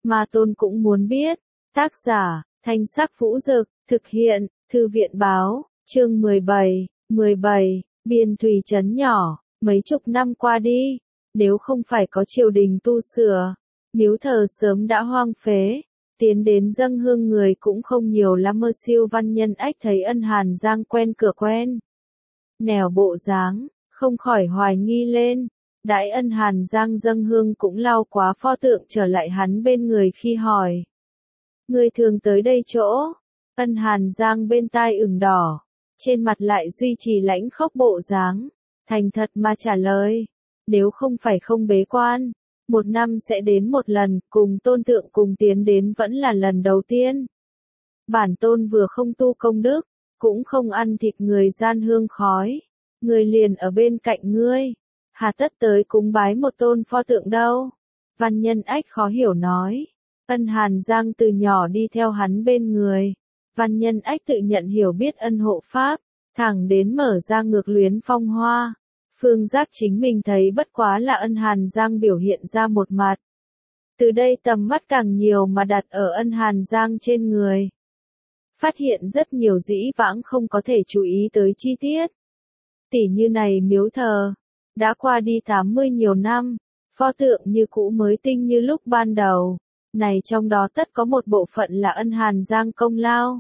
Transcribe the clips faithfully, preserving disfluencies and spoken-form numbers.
mà Tôn cũng muốn biết. Tác giả, Thanh Sắc Vũ Dực, thực hiện, Thư viện Báo, chương mười bảy, mười bảy, Biên Thùy trấn nhỏ, mấy chục năm qua đi, nếu không phải có triều đình tu sửa, miếu thờ sớm đã hoang phế, tiến đến dâng hương người cũng không nhiều lắm. Mơ Siêu Văn Nhân Ách thấy Ân Hàn Giang quen cửa quen nẻo bộ dáng, không khỏi hoài nghi lên. Đãi Ân Hàn Giang dâng hương cũng lau quá pho tượng trở lại hắn bên người khi hỏi: Người thường tới đây chỗ? Ân Hàn Giang bên tai ửng đỏ, trên mặt lại duy trì lãnh khốc bộ dáng, thành thật mà trả lời: Nếu không phải không bế quan, một năm sẽ đến một lần, cùng Tôn tượng cùng tiến đến vẫn là lần đầu tiên. Bản Tôn vừa không tu công đức, cũng không ăn thịt người gian hương khói, người liền ở bên cạnh ngươi, hà tất tới cúng bái một tôn pho tượng đâu? Văn Nhân Ách khó hiểu nói. Ân Hàn Giang từ nhỏ đi theo hắn bên người, Văn Nhân Ách tự nhận hiểu biết ân hộ pháp, thẳng đến mở ra ngược luyến phong hoa. Phương giác chính mình thấy bất quá là Ân Hàn Giang biểu hiện ra một mặt. Từ đây tầm mắt càng nhiều mà đặt ở Ân Hàn Giang trên người. Phát hiện rất nhiều dĩ vãng không có thể chú ý tới chi tiết. Tỉ như này miếu thờ, đã qua đi tám mươi nhiều năm, pho tượng như cũ mới tinh như lúc ban đầu. Này trong đó tất có một bộ phận là Ân Hàn Giang công lao.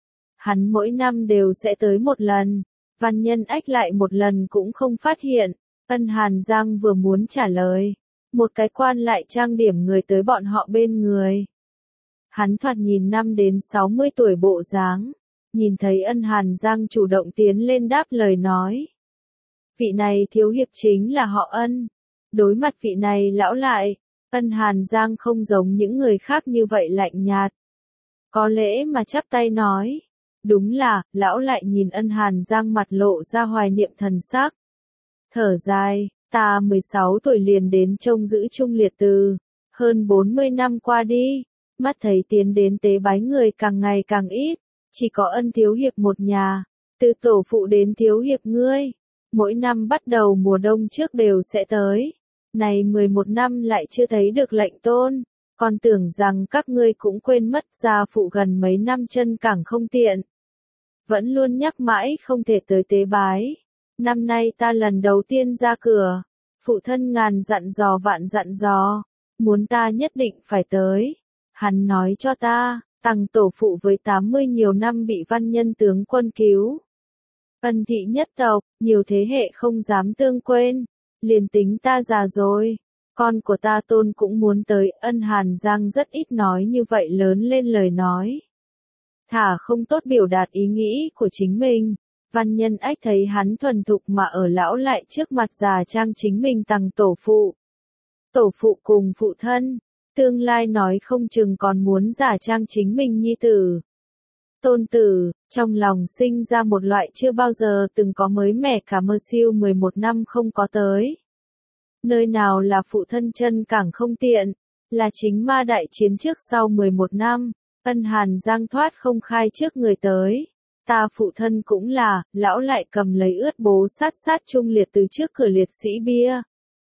Hắn mỗi năm đều sẽ tới một lần, Văn Nhân Ách lại một lần cũng không phát hiện. Ân Hàn Giang vừa muốn trả lời, một cái quan lại trang điểm người tới bọn họ bên người. Hắn thoạt nhìn năm đến sáu mươi tuổi bộ dáng, nhìn thấy Ân Hàn Giang chủ động tiến lên đáp lời nói. Vị này thiếu hiệp chính là họ Ân. Đối mặt vị này lão lại, Ân Hàn Giang không giống những người khác như vậy lạnh nhạt. Có lẽ mà chắp tay nói. Đúng là, lão lại nhìn Ân Hàn Giang mặt lộ ra hoài niệm thần sắc. Thở dài, ta mười sáu tuổi liền đến trông giữ Trung Liệt Từ. Hơn bốn mươi năm qua đi, mắt thấy tiến đến tế bái người càng ngày càng ít. Chỉ có Ân thiếu hiệp một nhà, từ tổ phụ đến thiếu hiệp ngươi. Mỗi năm bắt đầu mùa đông trước đều sẽ tới. Này mười một năm lại chưa thấy được lệnh tôn, còn tưởng rằng các ngươi cũng quên mất gia phụ gần mấy năm chân càng không tiện. Vẫn luôn nhắc mãi không thể tới tế bái. Năm nay ta lần đầu tiên ra cửa, phụ thân ngàn dặn dò vạn dặn dò, muốn ta nhất định phải tới. Hắn nói cho ta, tằng tổ phụ với tám mươi nhiều năm bị Văn Nhân tướng quân cứu. Ân thị nhất tộc, nhiều thế hệ không dám tương quên. Liền tính ta già rồi, con của ta Tôn cũng muốn tới. Ân Hàn Giang rất ít nói như vậy lớn lên lời nói. Thả không tốt biểu đạt ý nghĩ của chính mình. Văn Nhân Ách thấy hắn thuần thục mà ở lão lại trước mặt già trang chính mình tằng tổ phụ. Tổ phụ cùng phụ thân, tương lai nói không chừng còn muốn giả trang chính mình nhi tử. Tôn tử, trong lòng sinh ra một loại chưa bao giờ từng có mới mẻ cả. Mơ Siêu mười một năm không có tới. Nơi nào là phụ thân chân càng không tiện, là chính ma đại chiến trước sau mười một năm, Ân Hàn Giang thoát không khai trước người tới. Ta phụ thân cũng là, lão lại cầm lấy ướt bố sát sát Trung Liệt từ trước cửa liệt sĩ bia.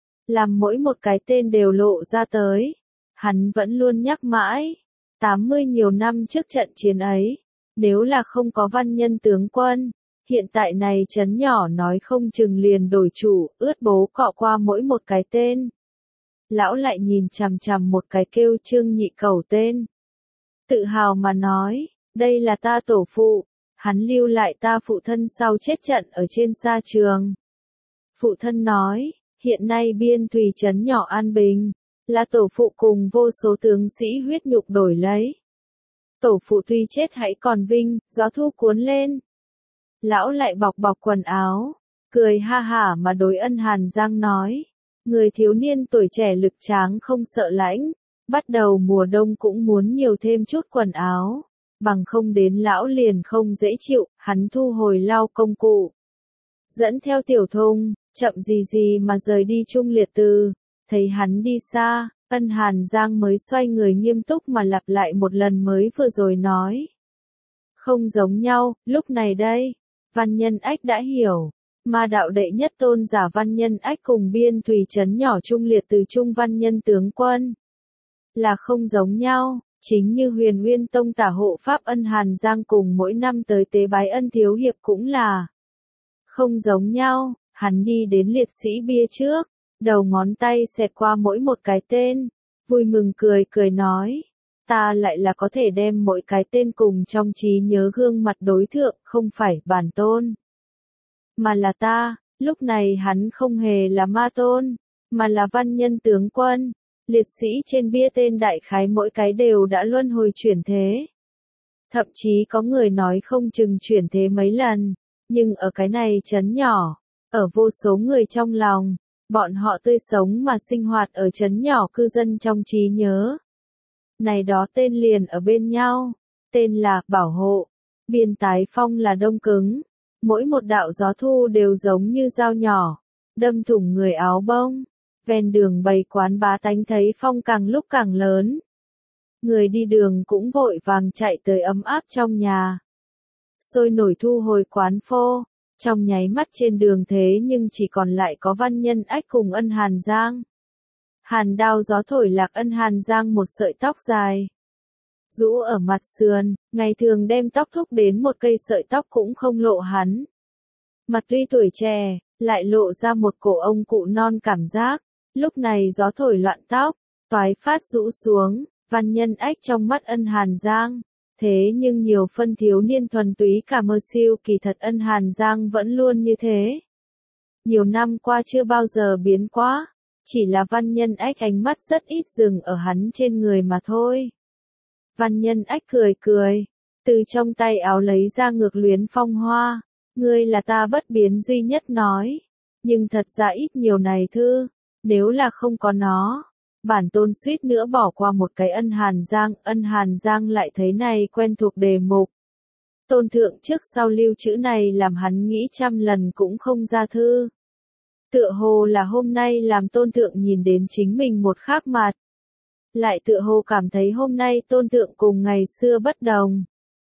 Làm mỗi một cái tên đều lộ ra tới. Hắn vẫn luôn nhắc mãi, tám mươi nhiều năm trước trận chiến ấy. Nếu là không có Văn Nhân tướng quân, hiện tại này trấn nhỏ nói không chừng liền đổi chủ, ướt bố cọ qua mỗi một cái tên. Lão lại nhìn chằm chằm một cái kêu Trương Nhị Cẩu tên. Tự hào mà nói, đây là ta tổ phụ, hắn lưu lại ta phụ thân sau chết trận ở trên sa trường. Phụ thân nói, hiện nay Biên Thùy trấn nhỏ an bình, là tổ phụ cùng vô số tướng sĩ huyết nhục đổi lấy. Tổ phụ tuy chết hãy còn vinh, gió thu cuốn lên. Lão lại bọc bọc quần áo, cười ha hả mà đối Ân Hàn Giang nói. Người thiếu niên tuổi trẻ lực tráng không sợ lãnh, bắt đầu mùa đông cũng muốn nhiều thêm chút quần áo, bằng không đến lão liền không dễ chịu. Hắn thu hồi lao công cụ, dẫn theo tiểu thung, chậm gì gì mà rời đi Trung Liệt Từ. Thấy hắn đi xa, Ân Hàn Giang mới xoay người nghiêm túc mà lặp lại một lần mới vừa rồi nói. Không giống nhau, lúc này đây, Văn Nhân Ách đã hiểu. Ma đạo đệ nhất tôn giả Văn Nhân Ách cùng Biên Thùy trấn nhỏ Trung Liệt Từ Trung Văn Nhân tướng quân. là không giống nhau, chính như Huyền Nguyên Tông tả hộ Pháp Ân Hàn Giang cùng mỗi năm tới tế bái Ân Thiếu Hiệp cũng là không giống nhau, hắn đi đến liệt sĩ bia trước, đầu ngón tay xẹt qua mỗi một cái tên, vui mừng cười cười nói, ta lại là có thể đem mỗi cái tên cùng trong trí nhớ gương mặt đối thượng, không phải bản tôn, mà là ta. Lúc này hắn không hề là ma tôn, mà là văn nhân tướng quân. Liệt sĩ trên bia tên đại khái mỗi cái đều đã luân hồi chuyển thế. Thậm chí có người nói không chừng chuyển thế mấy lần, nhưng ở cái này trấn nhỏ, ở vô số người trong lòng, bọn họ tươi sống mà sinh hoạt ở trấn nhỏ cư dân trong trí nhớ. Này đó tên liền ở bên nhau, tên là Bảo Hộ, Biên Tái Phong là Đông Cứng. Mỗi một đạo gió thu đều giống như dao nhỏ, đâm thủng người áo bông. Ven đường bày quán bá tánh thấy phong càng lúc càng lớn. Người đi đường cũng vội vàng chạy tới ấm áp trong nhà. Sôi nổi thu hồi quán phô, trong nháy mắt trên đường thế nhưng chỉ còn lại có Văn Nhân Ách cùng Ân Hàn Giang. Hàn đao gió thổi lạc Ân Hàn Giang một sợi tóc dài. Rũ ở mặt sườn, ngày thường đem tóc thúc đến một cây sợi tóc cũng không lộ hắn. Mặt tuy tuổi trẻ, lại lộ ra một cổ ông cụ non cảm giác, lúc này gió thổi loạn tóc, toái phát rũ xuống, Văn Nhân Ách trong mắt Ân Hàn Giang. Thế nhưng nhiều phân thiếu niên thuần túy cả mơ siêu kỳ thật Ân Hàn Giang vẫn luôn như thế. Nhiều năm qua chưa bao giờ biến quá, chỉ là Văn Nhân Ách ánh mắt rất ít dừng ở hắn trên người mà thôi. Văn Nhân Ách cười cười, từ trong tay áo lấy ra ngược luyến phong hoa, ngươi là ta bất biến duy nhất nói, nhưng thật ra ít nhiều này thư, nếu là không có nó, bản tôn suýt nữa bỏ qua một cái Ân Hàn Giang, Ân Hàn Giang lại thấy này quen thuộc đề mục. Tôn thượng trước sau lưu chữ này làm hắn nghĩ trăm lần cũng không ra thư. Tựa hồ là hôm nay làm tôn thượng nhìn đến chính mình một khác mặt. Lại tựa hồ cảm thấy hôm nay tôn thượng cùng ngày xưa bất đồng.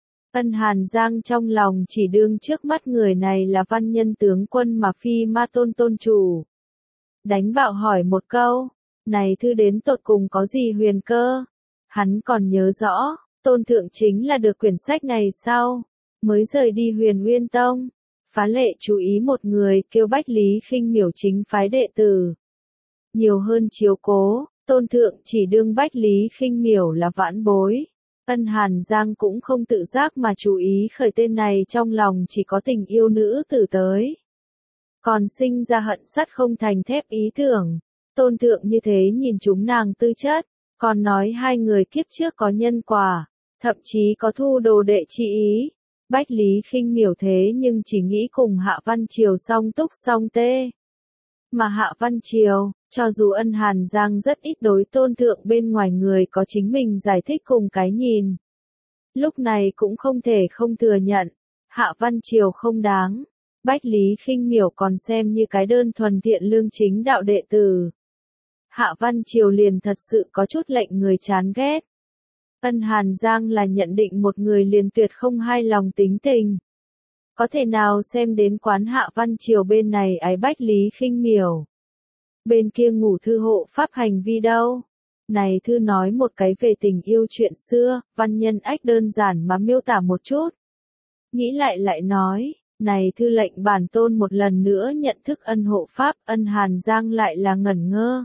Ân Hàn Giang trong lòng chỉ đương trước mắt người này là văn nhân tướng quân mà phi ma tôn tôn chủ. Đánh bạo hỏi một câu, này thư đến tột cùng có gì huyền cơ? Hắn còn nhớ rõ, tôn thượng chính là được quyển sách này sau, mới rời đi Huyền Nguyên Tông. Phá lệ chú ý một người kêu Bách Lý Khinh Miểu chính phái đệ tử. Nhiều hơn chiếu cố, tôn thượng chỉ đương Bách Lý Khinh Miểu là vãn bối. Ân Hàn Giang cũng không tự giác mà chú ý khởi tên này trong lòng chỉ có tình yêu nữ tử tới. Còn sinh ra hận sắt không thành thép ý tưởng. Tôn thượng như thế nhìn chúng nàng tư chất, còn nói hai người kiếp trước có nhân quả, thậm chí có thu đồ đệ chi ý. Bách Lý Khinh Miểu thế nhưng chỉ nghĩ cùng Hạ Văn Triều song túc song tê. Mà Hạ Văn Triều, cho dù Ân Hàn Giang rất ít đối tôn thượng bên ngoài người có chính mình giải thích cùng cái nhìn. Lúc này cũng không thể không thừa nhận, Hạ Văn Triều không đáng. Bách Lý Khinh Miểu còn xem như cái đơn thuần thiện lương chính đạo đệ tử. Hạ Văn Triều liền thật sự có chút lệnh người chán ghét. Ân Hàn Giang là nhận định một người liền tuyệt không hai lòng tính tình. Có thể nào xem đến quán Hạ Văn Triều bên này ái Bách Lý Khinh Miểu. Bên kia ngủ thư hộ pháp hành vi đâu. Này thư nói một cái về tình yêu chuyện xưa, Văn Nhân Ách đơn giản mà miêu tả một chút. Nghĩ lại lại nói, này thư lệnh bản tôn một lần nữa nhận thức ân hộ pháp, Ân Hàn Giang lại là ngẩn ngơ.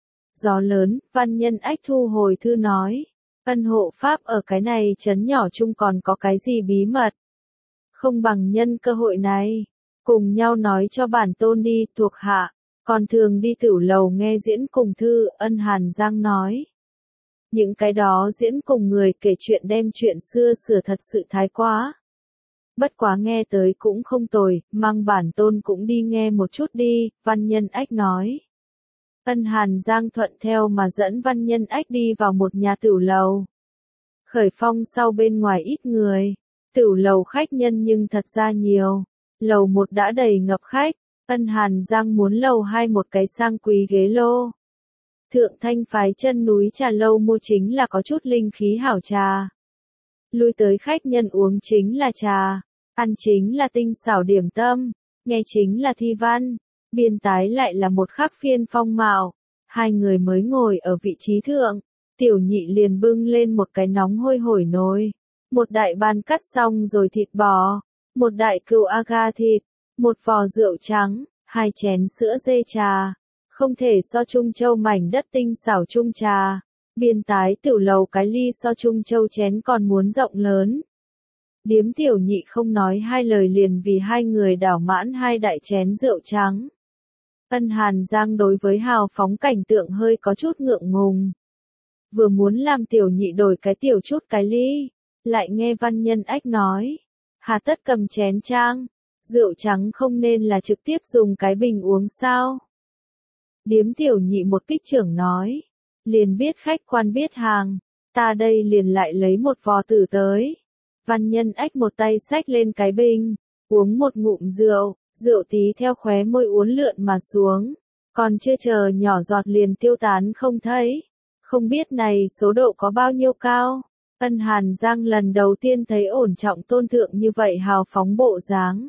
Gió lớn, Văn Nhân Ách thu hồi thư nói. Ân hộ pháp ở cái này trấn nhỏ chung còn có cái gì bí mật? Không bằng nhân cơ hội này, cùng nhau nói cho bản tôn đi, thuộc hạ, còn thường đi tửu lầu nghe diễn cùng thư, Ân Hàn Giang nói. Những cái đó diễn cùng người kể chuyện đem chuyện xưa sửa thật sự thái quá. Bất quá nghe tới cũng không tồi, mang bản tôn cũng đi nghe một chút đi, Văn Nhân Ách nói. Ân Hàn Giang thuận theo mà dẫn Văn Nhân Ách đi vào một nhà tửu lầu. Khởi phong sau bên ngoài ít người, tửu lầu khách nhân nhưng thật ra nhiều. Lầu một đã đầy ngập khách, Ân Hàn Giang muốn lầu hai một cái sang quý ghế lô. Thượng Thanh phái chân núi trà lâu mua chính là có chút linh khí hảo trà. Lui tới khách nhân uống chính là trà, ăn chính là tinh xảo điểm tâm, nghe chính là thi văn. Biên Tái lại là một khắc phiên phong mạo, hai người mới ngồi ở vị trí thượng, Tiểu nhị liền bưng lên một cái nóng hôi hổi nồi, một đại bàn cắt xong rồi thịt bò, một đại cừu aga thịt, một vò rượu trắng, hai chén sữa dê trà, không thể so Trung Châu mảnh đất tinh xảo Trung trà, biên tái tiểu lầu cái ly so Trung Châu chén còn muốn rộng lớn. Điếm tiểu nhị không nói hai lời liền vì hai người đảo mãn hai đại chén rượu trắng. Ân Hàn Giang đối với hào phóng cảnh tượng hơi có chút ngượng ngùng. Vừa muốn làm tiểu nhị đổi cái tiểu chút cái ly, lại nghe Văn Nhân Ách nói. Hà tất cầm chén trang, rượu trắng không nên là trực tiếp dùng cái bình uống sao? Điếm tiểu nhị một kích trưởng nói. Liền biết khách quan biết hàng, ta đây liền lại lấy một vò tử tới. Văn Nhân Ách một tay xách lên cái bình, uống một ngụm rượu, rượu tí theo khóe môi uốn lượn mà xuống, còn chưa chờ nhỏ giọt liền tiêu tán không thấy. Không biết này số độ có bao nhiêu cao. Ân Hàn Giang lần đầu tiên thấy ổn trọng tôn thượng như vậy hào phóng bộ dáng.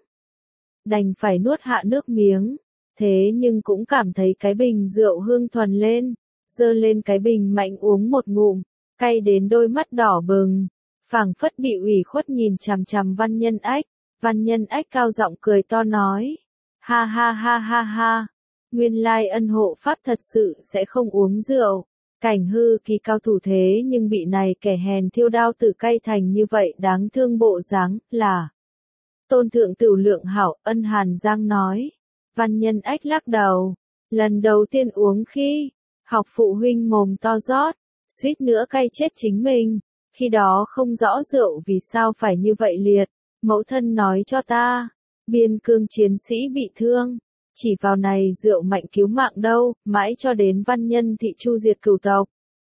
Đành phải nuốt hạ nước miếng, thế nhưng cũng cảm thấy cái bình rượu hương thuần lên, giơ lên cái bình mạnh uống một ngụm, cay đến đôi mắt đỏ bừng, phảng phất bị ủy khuất nhìn chằm chằm Văn Nhân Ách. Văn Nhân Ách cao giọng cười to nói, ha ha ha ha ha, nguyên lai ân hộ pháp thật sự sẽ không uống rượu. Cảnh hư kỳ cao thủ thế nhưng bị này kẻ hèn thiêu đao tử cay thành như vậy đáng thương bộ dáng, là tôn thượng tửu lượng hảo. Ân Hàn Giang nói. Văn Nhân Ách lắc đầu, lần đầu tiên uống khi học phụ huynh mồm to rót, suýt nữa cay chết chính mình, khi đó không rõ rượu vì sao phải như vậy liệt, mẫu thân nói cho ta, biên cương chiến sĩ bị thương. Chỉ vào này rượu mạnh cứu mạng đâu, mãi cho đến Văn Nhân thị chu diệt cửu tộc.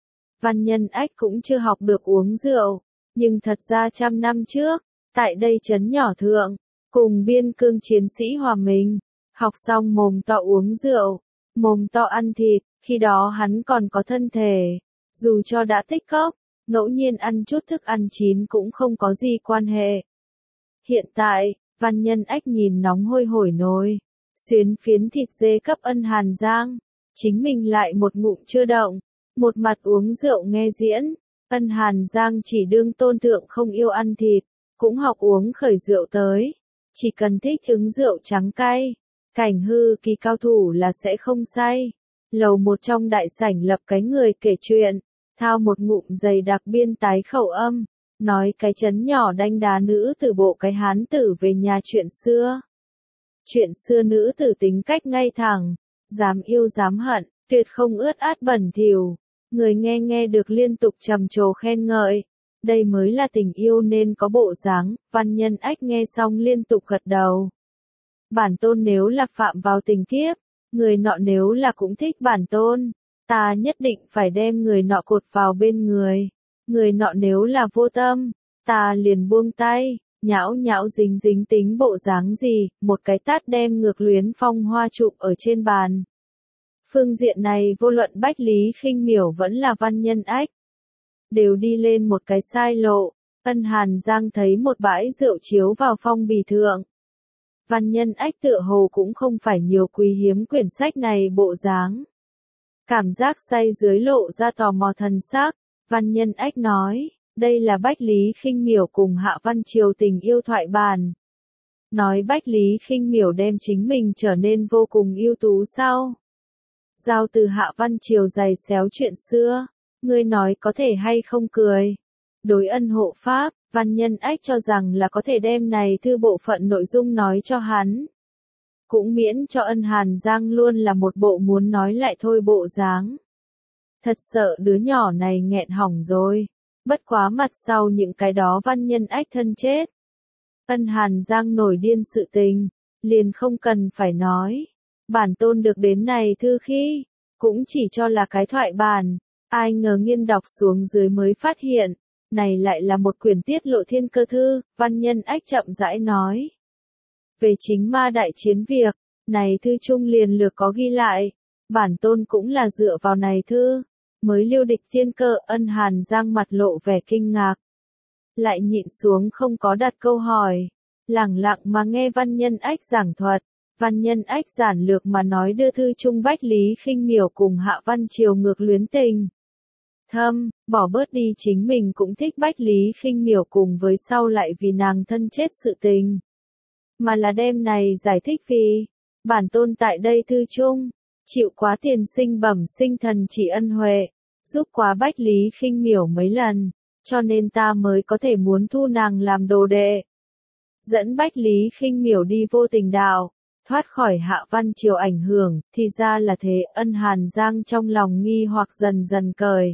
Văn Nhân Ách cũng chưa học được uống rượu, nhưng thật ra trăm năm trước, tại đây trấn nhỏ thượng, cùng biên cương chiến sĩ hòa mình, học xong mồm to uống rượu, mồm to ăn thịt, khi đó hắn còn có thân thể, dù cho đã tích cốc, ngẫu nhiên ăn chút thức ăn chín cũng không có gì quan hệ. Hiện tại, Văn Nhân Ách nhìn nóng hôi hổi nồi, xuyến phiến thịt dê cấp Ân Hàn Giang, chính mình lại một ngụm chưa động, một mặt uống rượu nghe diễn. Ân Hàn Giang chỉ đương tôn thượng không yêu ăn thịt, cũng học uống khởi rượu tới, chỉ cần thích ứng rượu trắng cay, cảnh hư kỳ cao thủ là sẽ không say. Lầu một trong đại sảnh lập cái người kể chuyện, thao một ngụm dày đặc biên tái khẩu âm, nói cái chấn nhỏ đanh đá nữ từ bộ cái hán tử về nhà chuyện xưa. Chuyện xưa nữ tử tính cách ngay thẳng, dám yêu dám hận, tuyệt không ướt át bẩn thỉu. Người nghe nghe được liên tục trầm trồ khen ngợi. Đây mới là tình yêu nên có bộ dáng. Văn Nhân Ách nghe xong liên tục gật đầu. Bản tôn nếu là phạm vào tình kiếp, người nọ nếu là cũng thích bản tôn, ta nhất định phải đem người nọ cột vào bên người. Người nọ nếu là vô tâm, ta liền buông tay. Nhão nhão dính dính tính bộ dáng gì, một cái tát đem ngược Luyến Phong Hoa chụp ở trên bàn. Phương diện này vô luận Bách Lý Khinh Miểu vẫn là Văn Nhân Ách, đều đi lên một cái sai lộ. Ân Hàn Giang thấy một bãi rượu chiếu vào phong bì thượng. Văn Nhân Ách tựa hồ cũng không phải nhiều quý hiếm quyển sách này bộ dáng. Cảm giác say dưới lộ ra tò mò thần sắc, Văn Nhân Ách nói. Đây là Bách Lý Khinh Miểu cùng Hạ Văn Triều tình yêu thoại bản. Nói Bách Lý Khinh Miểu đem chính mình trở nên vô cùng ưu tú sao? Giao từ Hạ Văn Triều giày xéo chuyện xưa, ngươi nói có thể hay không cười? Đối ân hộ pháp, Văn Nhân Ách cho rằng là có thể đem này thư bộ phận nội dung nói cho hắn. Cũng miễn cho Ân Hàn Giang luôn là một bộ muốn nói lại thôi bộ dáng. Thật sợ đứa nhỏ này nghẹn hỏng rồi. Bất quá mặt sau những cái đó Văn Nhân Ách thân chết. Ân Hàn Giang nổi điên sự tình, liền không cần phải nói. Bản tôn được đến này thư khi, cũng chỉ cho là cái thoại bản, ai ngờ nghiên đọc xuống dưới mới phát hiện, này lại là một quyển tiết lộ thiên cơ thư. Văn Nhân Ách chậm rãi nói. Về chính ma đại chiến việc, này thư trung liền lược có ghi lại, bản tôn cũng là dựa vào này thư mới lưu địch thiên cơ. Ân Hàn Giang mặt lộ vẻ kinh ngạc, lại nhịn xuống không có đặt câu hỏi, lẳng lặng mà nghe Văn Nhân Ách giảng thuật. Văn Nhân Ách giản lược mà nói đưa thư trung Bách Lý Khinh Miểu cùng Hạ Văn Triều ngược luyến tình. thâm, bỏ bớt đi chính mình cũng thích Bách Lý Khinh Miểu cùng với sau lại vì nàng thân chết sự tình. Mà là đêm này giải thích vì, bản tôn tại đây thư chung, chịu quá tiền sinh bẩm sinh thần chỉ ân huệ, giúp quá Bách Lý Khinh Miểu mấy lần, cho nên ta mới có thể muốn thu nàng làm đồ đệ. Dẫn Bách Lý Khinh Miểu đi vô tình đạo, thoát khỏi Hạ Văn Triều ảnh hưởng, thì ra là thế. Ân Hàn Giang trong lòng nghi hoặc dần dần cởi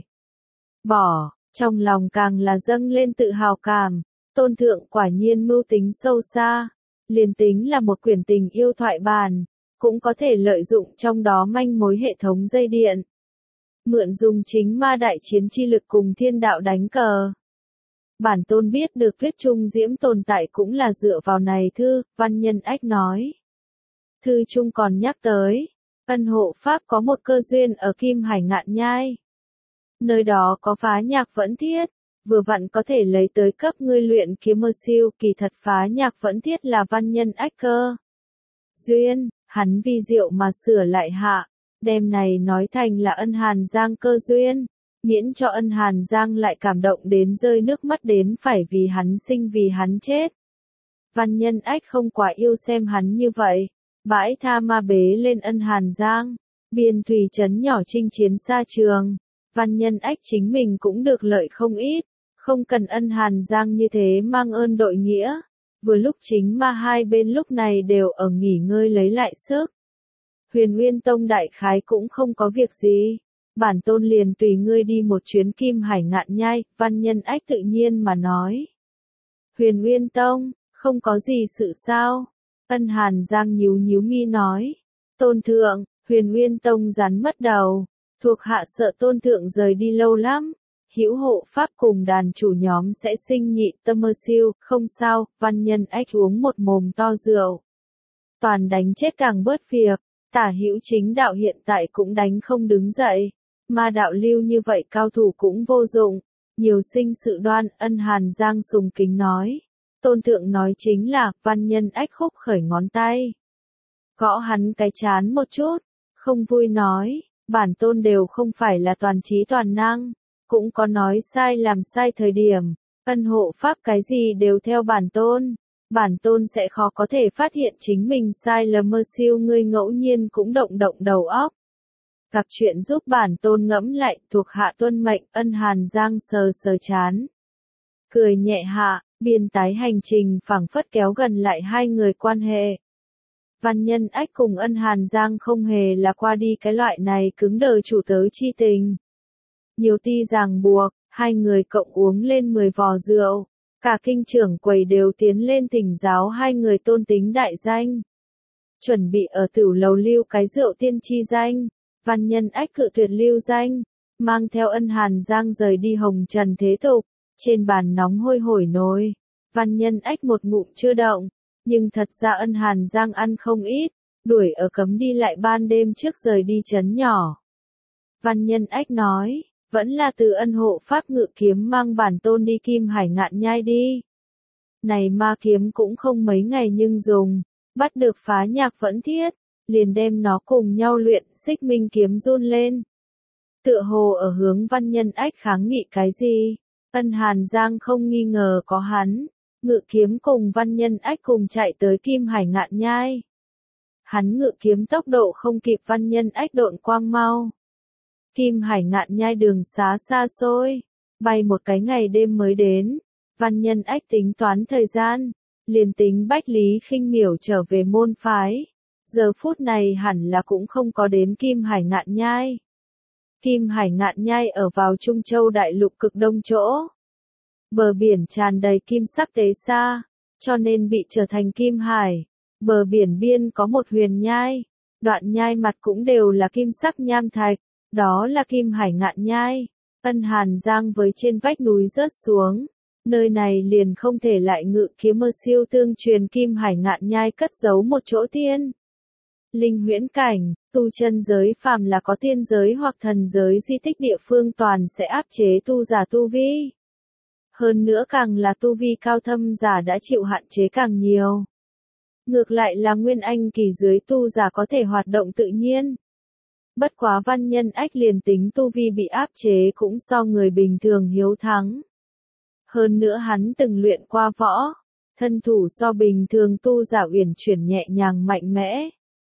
bỏ, trong lòng càng là dâng lên tự hào cảm, tôn thượng quả nhiên mưu tính sâu xa, liền tính là một quyển tình yêu thoại bản, cũng có thể lợi dụng trong đó manh mối hệ thống dây điện. Mượn dùng chính ma đại chiến chi lực cùng thiên đạo đánh cờ. Bản tôn biết được Tuyết Trung Diễm tồn tại cũng là dựa vào này thư, Văn Nhân Ách nói. Thư Trung còn nhắc tới, ân hộ pháp có một cơ duyên ở Kim Hải Ngạn Nhai. Nơi đó có phá nhạc vẫn thiết, vừa vặn có thể lấy tới cấp ngươi luyện kiếm mơ siêu, kỳ thật phá nhạc vẫn thiết là Văn Nhân Ách cơ duyên, hắn vi diệu mà sửa lại hạ, đem này nói thành là Ân Hàn Giang cơ duyên, miễn cho Ân Hàn Giang lại cảm động đến rơi nước mắt đến phải vì hắn sinh vì hắn chết. Văn Nhân Ách không quá yêu xem hắn như vậy, bãi tha ma bế lên Ân Hàn Giang, biên thủy trấn nhỏ chinh chiến xa trường, Văn Nhân Ách chính mình cũng được lợi không ít, không cần Ân Hàn Giang như thế mang ơn đội nghĩa. Vừa lúc chính ma hai bên lúc này đều ở nghỉ ngơi lấy lại sức. Huyền Nguyên Tông đại khái cũng không có việc gì, bản tôn liền tùy ngươi đi một chuyến Kim Hải Ngạn Nhai, Văn Nhân Ách tự nhiên mà nói. Huyền Nguyên Tông, không có gì sự sao? Ân Hàn Giang nhíu nhíu mi nói. Tôn thượng, Huyền Nguyên Tông rắn mất đầu, thuộc hạ sợ tôn thượng rời đi lâu lắm. Hữu hộ pháp cùng đàn chủ nhóm sẽ sinh nhị tâm mơ siêu, không sao. Văn Nhân Ách uống một mồm to rượu. Toàn đánh chết càng bớt việc, tả hữu chính đạo hiện tại cũng đánh không đứng dậy, mà đạo lưu như vậy cao thủ cũng vô dụng, nhiều sinh sự đoan. Ân Hàn Giang sùng kính nói. Tôn thượng nói chính là, Văn Nhân Ách khúc khởi ngón tay, gõ hắn cái chán một chút, không vui nói, bản tôn đều không phải là toàn trí toàn năng, cũng có nói sai làm sai thời điểm, ân hộ pháp cái gì đều theo bản tôn, bản tôn sẽ khó có thể phát hiện chính mình sai lầm mơ siêu. Ngươi ngẫu nhiên cũng động động đầu óc, gặp chuyện giúp bản tôn ngẫm lại, thuộc hạ tuân mệnh. Ân Hàn Giang sờ sờ chán, cười nhẹ hạ, biên tái hành trình phảng phất kéo gần lại hai người quan hệ. Văn Nhân Ách cùng Ân Hàn Giang không hề là qua đi cái loại này cứng đờ chủ tớ chi tình. Nhiều ti ràng buộc, hai người cộng uống lên mười vò rượu, cả kinh trưởng quầy đều tiến lên thỉnh giáo hai người tôn tính đại danh. Chuẩn bị ở tửu lầu lưu cái rượu tiên chi danh, Văn Nhân Ách cự tuyệt lưu danh, mang theo Ân Hàn Giang rời đi hồng trần thế tục. Trên bàn nóng hôi hổi nồi, Văn Nhân Ách một ngụm chưa động, nhưng thật ra Ân Hàn Giang ăn không ít, đuổi ở cấm đi lại ban đêm trước rời đi trấn nhỏ. Văn Nhân Ách nói, vẫn là từ ân hộ pháp ngự kiếm mang bản tôn đi Kim Hải Ngạn Nhai đi. Này ma kiếm cũng không mấy ngày nhưng dùng, bắt được phá nhạc vẫn thiết, liền đem nó cùng nhau luyện. Xích Minh kiếm run lên, tựa hồ ở hướng Văn Nhân Ách kháng nghị cái gì. Ân Hàn Giang không nghi ngờ có hắn, ngự kiếm cùng Văn Nhân Ách cùng chạy tới Kim Hải Ngạn Nhai. Hắn ngự kiếm tốc độ không kịp Văn Nhân Ách độn quang mau. Kim Hải Ngạn Nhai đường xá xa xôi, bay một cái ngày đêm mới đến. Văn Nhân Ách tính toán thời gian, liền tính Bách Lý Khinh Miểu trở về môn phái, giờ phút này hẳn là cũng không có đến Kim Hải Ngạn Nhai. Kim Hải Ngạn Nhai ở vào Trung Châu đại lục cực đông chỗ. Bờ biển tràn đầy kim sắc tế sa, cho nên bị trở thành Kim Hải. Bờ biển biên có một huyền nhai, đoạn nhai mặt cũng đều là kim sắc nham thạch, đó là Kim Hải Ngạn Nhai. Ân Hàn Giang với trên vách núi rớt xuống, nơi này liền không thể lại ngự kiếm mơ siêu tương truyền Kim Hải Ngạn Nhai cất giấu một chỗ tiên linh huyễn cảnh. Tu chân giới phàm là có tiên giới hoặc thần giới di tích địa phương toàn sẽ áp chế tu giả tu vi. Hơn nữa càng là tu vi cao thâm giả đã chịu hạn chế càng nhiều. Ngược lại là nguyên anh kỳ dưới tu giả có thể hoạt động tự nhiên. Bất quá Văn Nhân Ách liền tính tu vi bị áp chế cũng so người bình thường hiếu thắng. Hơn nữa hắn từng luyện qua võ, thân thủ so bình thường tu giả uyển chuyển nhẹ nhàng mạnh mẽ.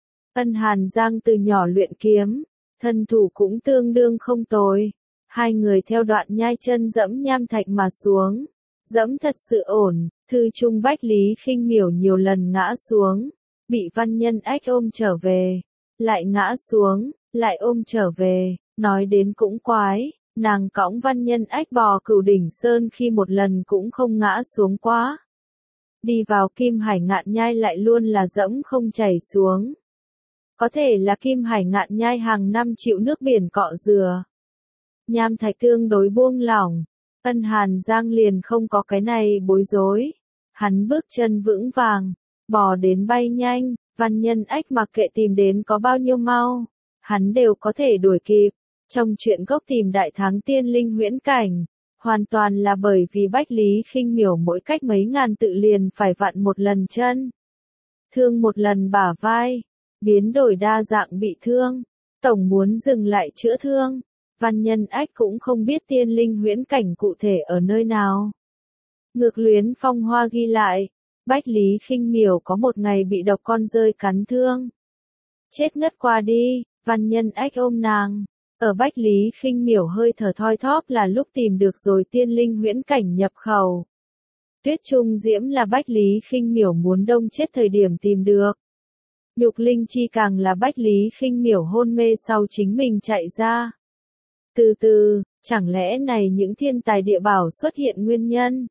Ân Hàn Giang từ nhỏ luyện kiếm, thân thủ cũng tương đương không tồi. Hai người theo đoạn nhai chân dẫm nham thạch mà xuống, dẫm thật sự ổn, thư trung Bách Lý Khinh Miểu nhiều lần ngã xuống, bị Văn Nhân Ách ôm trở về, lại ngã xuống, lại ôm trở về, nói đến cũng quái, nàng cõng Văn Nhân Ách bò Cửu Đỉnh Sơn khi một lần cũng không ngã xuống quá. Đi vào Kim Hải Ngạn Nhai lại luôn là dẫm không chảy xuống. Có thể là Kim Hải Ngạn Nhai hàng năm chịu nước biển cọ rửa. Nham thạch tương đối buông lỏng, Ân Hàn Giang liền không có cái này bối rối. Hắn bước chân vững vàng, bò đến bay nhanh, Văn Nhân Ách mặc kệ tìm đến có bao nhiêu mau, hắn đều có thể đuổi kịp. Trong chuyện gốc tìm đại thắng tiên linh huyễn cảnh, hoàn toàn là bởi vì Bách Lý Khinh Miểu mỗi cách mấy ngàn tự liền phải vặn một lần chân, thương một lần bả vai, biến đổi đa dạng bị thương, tổng muốn dừng lại chữa thương. Văn Nhân Ách cũng không biết tiên linh huyễn cảnh cụ thể ở nơi nào. Ngược Luyến Phong Hoa ghi lại, Bách Lý Khinh Miểu có một ngày bị độc con dơi cắn thương. Chết ngất qua đi, Văn Nhân Ách ôm nàng. Ở Bách Lý Khinh Miểu hơi thở thoi thóp là lúc tìm được rồi tiên linh huyễn cảnh nhập khẩu. Tuyết Trung Diễm là Bách Lý Khinh Miểu muốn đông chết thời điểm tìm được. Nhục Linh Chi càng là Bách Lý Khinh Miểu hôn mê sau chính mình chạy ra. Từ từ, chẳng lẽ này những thiên tài địa bảo xuất hiện nguyên nhân?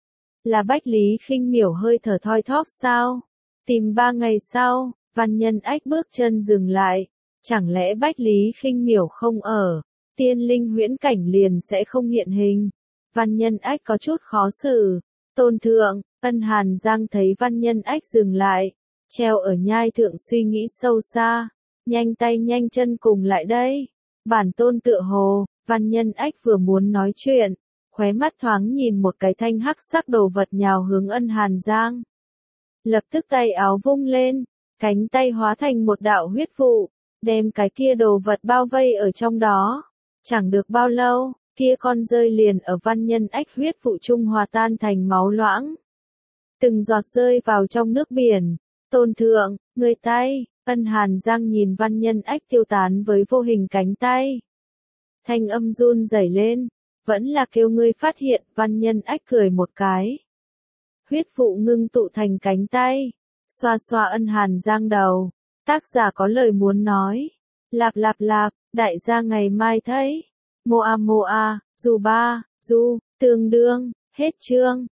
Là Bách Lý Khinh Miểu hơi thở thoi thóp sao? Tìm ba ngày sau, Văn Nhân Ách bước chân dừng lại. Chẳng lẽ Bách Lý Khinh Miểu không ở, tiên linh huyễn cảnh liền sẽ không hiện hình? Văn Nhân Ách có chút khó xử. Tôn thượng, Ân Hàn Giang thấy Văn Nhân Ách dừng lại, treo ở nhai thượng suy nghĩ sâu xa, nhanh tay nhanh chân cùng lại đây. Bản tôn tựa hồ, Văn Nhân Ách vừa muốn nói chuyện, khóe mắt thoáng nhìn một cái thanh hắc sắc đồ vật nhào hướng Ân Hàn Giang. Lập tức tay áo vung lên, cánh tay hóa thành một đạo huyết vụ, đem cái kia đồ vật bao vây ở trong đó. Chẳng được bao lâu, kia con rơi liền ở Văn Nhân Ách huyết vụ trung hòa tan thành máu loãng. Từng giọt rơi vào trong nước biển. Tôn thượng, người tay, Ân Hàn Giang nhìn Văn Nhân Ách tiêu tán với vô hình cánh tay. Thanh âm run rẩy lên, vẫn là kêu ngươi phát hiện. Văn Nhân Ách cười một cái. Huyết vụ ngưng tụ thành cánh tay, xoa xoa Ân Hàn Giang đầu. Tác giả có lời muốn nói. Lạp lạp lạp, đại gia ngày mai thấy. Moa moa, dù ba, du, tương đương, hết chương.